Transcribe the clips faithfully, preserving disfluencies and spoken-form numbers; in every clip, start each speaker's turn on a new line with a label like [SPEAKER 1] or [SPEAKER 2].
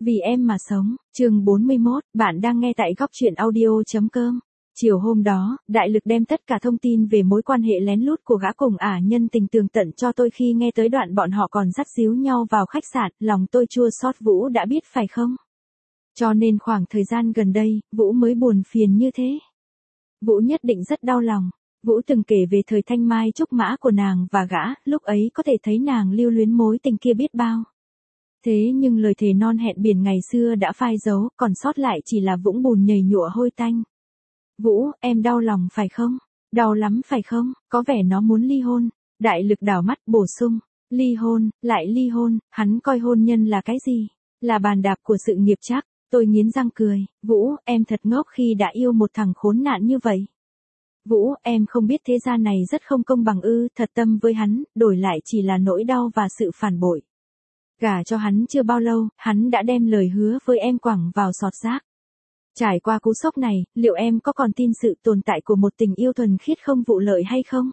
[SPEAKER 1] Vì em mà sống, chương bốn mươi mốt, bạn đang nghe tại góc truyện audio.com. Chiều hôm đó, Đại Lực đem tất cả thông tin về mối quan hệ lén lút của gã cùng ả nhân tình tường tận cho tôi. Khi nghe tới đoạn bọn họ còn dắt díu nhau vào khách sạn, lòng tôi chua xót. Vũ đã biết phải không? Cho nên khoảng thời gian gần đây, Vũ mới buồn phiền như thế. Vũ nhất định rất đau lòng. Vũ từng kể về thời thanh mai trúc mã của nàng và gã, lúc ấy có thể thấy nàng lưu luyến mối tình kia biết bao. Thế nhưng lời thề non hẹn biển ngày xưa đã phai dấu, còn sót lại chỉ là vũng bùn nhầy nhụa hôi tanh. Vũ, em đau lòng phải không? Đau lắm phải không? Có vẻ nó muốn ly hôn. Đại Lực đảo mắt bổ sung. Ly hôn, lại ly hôn, hắn coi hôn nhân là cái gì? Là bàn đạp của sự nghiệp chắc. Tôi nghiến răng cười. Vũ, em thật ngốc khi đã yêu một thằng khốn nạn như vậy. Vũ, em không biết thế gian này rất không công bằng ư? Thật tâm với hắn, đổi lại chỉ là nỗi đau và sự phản bội. Gả cho hắn chưa bao lâu, hắn đã đem lời hứa với em quẳng vào sọt rác. Trải qua cú sốc này, liệu em có còn tin sự tồn tại của một tình yêu thuần khiết không vụ lợi hay không?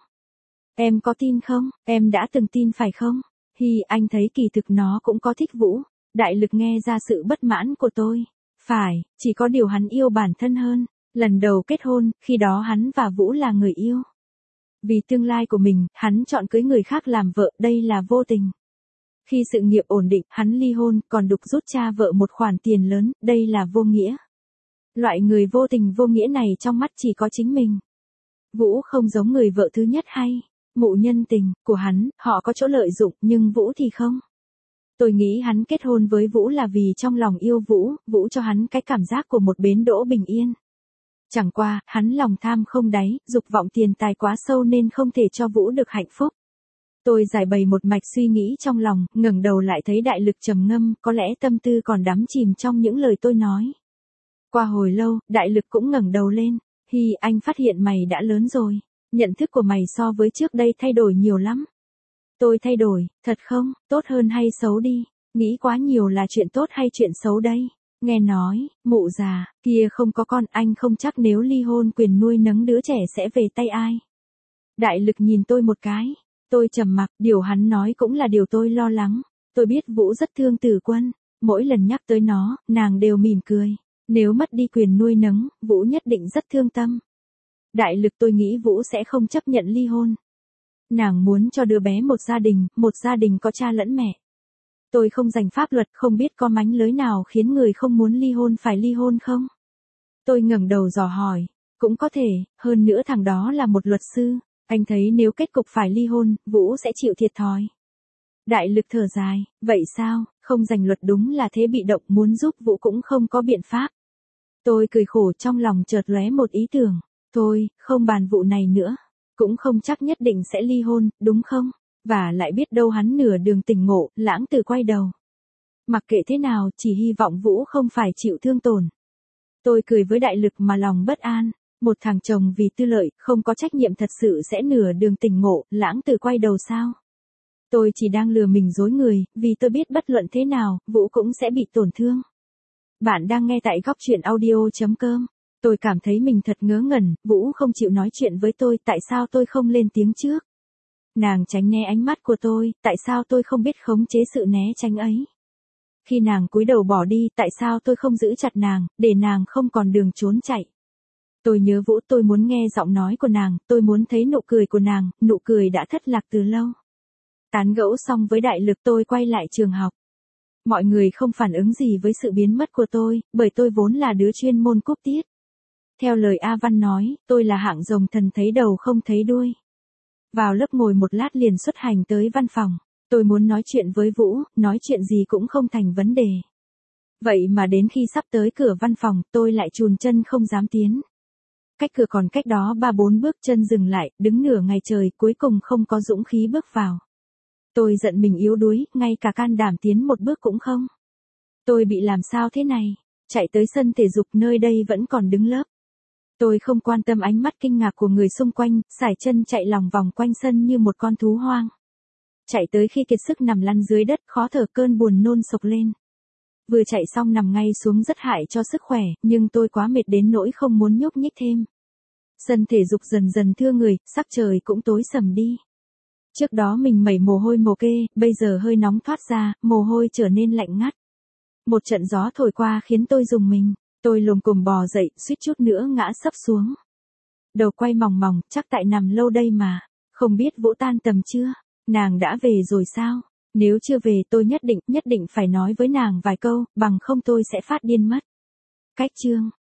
[SPEAKER 1] Em có tin không? Em đã từng tin phải không? Hi, anh thấy kỳ thực nó cũng có thích Vũ. Đại Lực nghe ra sự bất mãn của tôi. Phải, chỉ có điều hắn yêu bản thân hơn. Lần đầu kết hôn, khi đó hắn và Vũ là người yêu. Vì tương lai của mình, hắn chọn cưới người khác làm vợ, đây là vô tình. Khi sự nghiệp ổn định, hắn ly hôn, còn đục rút cha vợ một khoản tiền lớn, đây là vô nghĩa. Loại người vô tình vô nghĩa này trong mắt chỉ có chính mình. Vũ không giống người vợ thứ nhất hay, mụ nhân tình, của hắn, họ có chỗ lợi dụng, nhưng Vũ thì không. Tôi nghĩ hắn kết hôn với Vũ là vì trong lòng yêu Vũ, Vũ cho hắn cái cảm giác của một bến đỗ bình yên. Chẳng qua, hắn lòng tham không đáy, dục vọng tiền tài quá sâu nên không thể cho Vũ được hạnh phúc. Tôi giải bày một mạch suy nghĩ trong lòng, ngẩng đầu lại thấy Đại Lực trầm ngâm, có lẽ tâm tư còn đắm chìm trong những lời tôi nói. Qua hồi lâu, Đại Lực cũng ngẩng đầu lên. Hi, anh phát hiện mày đã lớn rồi. Nhận thức của mày so với trước đây thay đổi nhiều lắm. Tôi thay đổi, thật không? Tốt hơn hay xấu đi? Nghĩ quá nhiều là chuyện tốt hay chuyện xấu đây? Nghe nói, mụ già, kia không có con, anh không chắc nếu ly hôn quyền nuôi nấng đứa trẻ sẽ về tay ai. Đại Lực nhìn tôi một cái. Tôi trầm mặc, điều hắn nói cũng là điều tôi lo lắng. Tôi biết Vũ rất thương Tử Quân. Mỗi lần nhắc tới nó, nàng đều mỉm cười. Nếu mất đi quyền nuôi nấng, Vũ nhất định rất thương tâm. Đại Lực, tôi nghĩ Vũ sẽ không chấp nhận ly hôn. Nàng muốn cho đứa bé một gia đình, một gia đình có cha lẫn mẹ. Tôi không rành pháp luật, không biết có mánh lới nào khiến người không muốn ly hôn phải ly hôn không? Tôi ngẩng đầu dò hỏi. Cũng có thể, hơn nữa thằng đó là một luật sư. Anh thấy nếu kết cục phải ly hôn, Vũ sẽ chịu thiệt thòi. Đại Lực thở dài, vậy sao, không rành luật đúng là thế, bị động, muốn giúp Vũ cũng không có biện pháp. Tôi cười khổ, trong lòng chợt lóe một ý tưởng. Thôi, không bàn vụ này nữa. Cũng không chắc nhất định sẽ ly hôn, đúng không? Và lại biết đâu hắn nửa đường tỉnh ngộ, lãng tử quay đầu. Mặc kệ thế nào, chỉ hy vọng Vũ không phải chịu thương tổn. Tôi cười với Đại Lực mà lòng bất an. Một thằng chồng vì tư lợi, không có trách nhiệm thật sự sẽ nửa đường tỉnh ngộ, lãng tử quay đầu sao? Tôi chỉ đang lừa mình dối người, vì tôi biết bất luận thế nào, Vũ cũng sẽ bị tổn thương. Bạn đang nghe tại góc truyện audio.com. Tôi cảm thấy mình thật ngớ ngẩn, Vũ không chịu nói chuyện với tôi, tại sao tôi không lên tiếng trước? Nàng tránh né ánh mắt của tôi, tại sao tôi không biết khống chế sự né tránh ấy? Khi nàng cúi đầu bỏ đi, tại sao tôi không giữ chặt nàng, để nàng không còn đường trốn chạy? Tôi nhớ Vũ, tôi muốn nghe giọng nói của nàng, tôi muốn thấy nụ cười của nàng, nụ cười đã thất lạc từ lâu. Tán gẫu xong với Đại Lực, tôi quay lại trường học. Mọi người không phản ứng gì với sự biến mất của tôi, bởi tôi vốn là đứa chuyên môn cúp tiết. Theo lời A Văn nói, tôi là hạng rồng thần thấy đầu không thấy đuôi. Vào lớp ngồi một lát liền xuất hành tới văn phòng. Tôi muốn nói chuyện với Vũ, nói chuyện gì cũng không thành vấn đề. Vậy mà đến khi sắp tới cửa văn phòng, tôi lại chùn chân không dám tiến. Cách cửa còn cách đó ba bốn bước, chân dừng lại, đứng nửa ngày trời, cuối cùng không có dũng khí bước vào. Tôi giận mình yếu đuối, ngay cả can đảm tiến một bước cũng không. Tôi bị làm sao thế này? Chạy tới sân thể dục, nơi đây vẫn còn đứng lớp. Tôi không quan tâm ánh mắt kinh ngạc của người xung quanh, sải chân chạy lòng vòng quanh sân như một con thú hoang. Chạy tới khi kiệt sức nằm lăn dưới đất, khó thở, cơn buồn nôn sộc lên. Vừa chạy xong nằm ngay xuống rất hại cho sức khỏe, nhưng tôi quá mệt đến nỗi không muốn nhúc nhích thêm. Sân thể dục dần dần thưa người, sắc trời cũng tối sầm đi. Trước đó mình mẩy mồ hôi mồ kê, bây giờ hơi nóng thoát ra, mồ hôi trở nên lạnh ngắt. Một trận gió thổi qua khiến tôi rùng mình. Tôi lồm cồm bò dậy, suýt chút nữa ngã sấp xuống. Đầu quay mòng mòng, chắc tại nằm lâu đây mà. Không biết Vũ tan tầm chưa? Nàng đã về rồi sao? Nếu chưa về tôi nhất định, nhất định phải nói với nàng vài câu, bằng không tôi sẽ phát điên mất. Cách chương